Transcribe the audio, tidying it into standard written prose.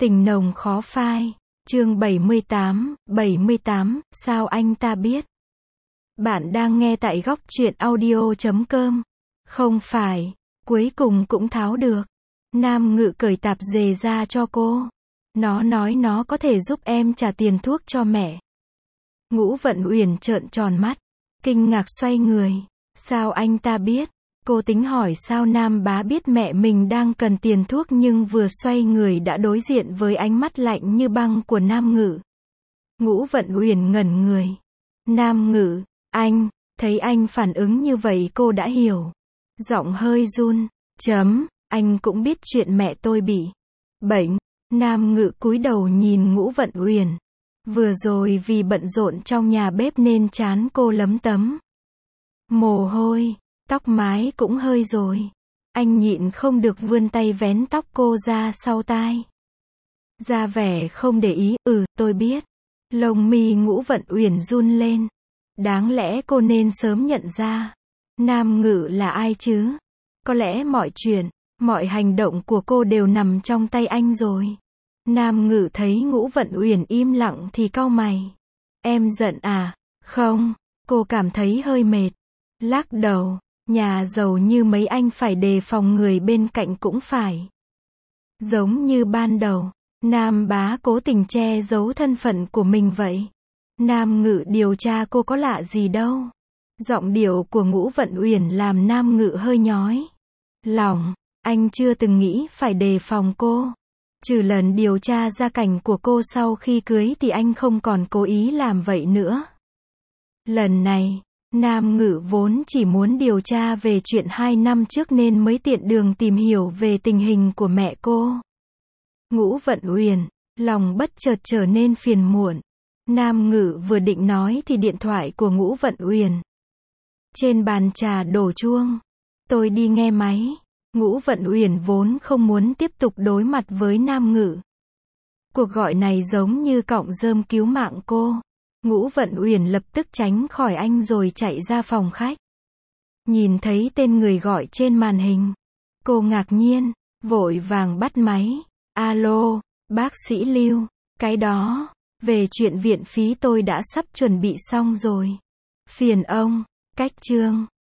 Tình nồng khó phai. Chương 78, sao anh ta biết? Bạn đang nghe tại góc truyện audio.com. Không phải, cuối cùng cũng tháo được. Nam Ngự cởi tạp dề ra cho cô. Nó nói nó có thể giúp em trả tiền thuốc cho mẹ. Ngũ Vận Uyển trợn tròn mắt, kinh ngạc xoay người. Sao anh ta biết? Cô tính hỏi sao Nam Bá biết mẹ mình đang cần tiền thuốc nhưng vừa xoay người đã đối diện với ánh mắt lạnh như băng của Nam Ngự. Ngũ Vận Uyển ngẩn người. Nam Ngự, anh, thấy anh phản ứng như vậy cô đã hiểu. Giọng hơi run, anh cũng biết chuyện mẹ tôi bị bệnh. Nam Ngự cúi đầu nhìn Ngũ Vận Uyển. Vừa rồi vì bận rộn trong nhà bếp nên trán cô lấm tấm mồ hôi, tóc mái cũng hơi rồi. Anh nhịn không được vươn tay vén tóc cô ra sau tai. Ra vẻ không để ý, tôi biết. Lông mi Ngũ Vận Uyển run lên. Đáng lẽ cô nên sớm nhận ra. Nam Ngự là ai chứ? Có lẽ mọi chuyện, mọi hành động của cô đều nằm trong tay anh rồi. Nam Ngự thấy Ngũ Vận Uyển im lặng thì cau mày. Em giận à? Không, cô cảm thấy hơi mệt. Lắc đầu, nhà giàu như mấy anh phải đề phòng người bên cạnh cũng phải. Giống như ban đầu, Nam Bá cố tình che giấu thân phận của mình vậy. Nam Ngự điều tra cô có lạ gì đâu. Giọng điệu của Ngũ Vận Uyển làm Nam Ngự hơi nhói lòng. Anh chưa từng nghĩ phải đề phòng cô. Trừ lần điều tra gia cảnh của cô sau khi cưới thì anh không còn cố ý làm vậy nữa. Lần này, Nam Ngự vốn chỉ muốn điều tra về chuyện 2 năm trước nên mới tiện đường tìm hiểu về tình hình của mẹ cô. Ngũ Vận Uyển, lòng bất chợt trở nên phiền muộn. Nam Ngự vừa định nói thì điện thoại của Ngũ Vận Uyển trên bàn trà đổ chuông. Tôi đi nghe máy. Ngũ Vận Uyển vốn không muốn tiếp tục đối mặt với Nam Ngự. Cuộc gọi này giống như cọng rơm cứu mạng cô. Ngũ Vận Uyển lập tức tránh khỏi anh rồi chạy ra phòng khách. Nhìn thấy tên người gọi trên màn hình, cô ngạc nhiên, vội vàng bắt máy. Alo, bác sĩ Lưu, cái đó, về chuyện viện phí tôi đã sắp chuẩn bị xong rồi. Phiền ông, cách chương.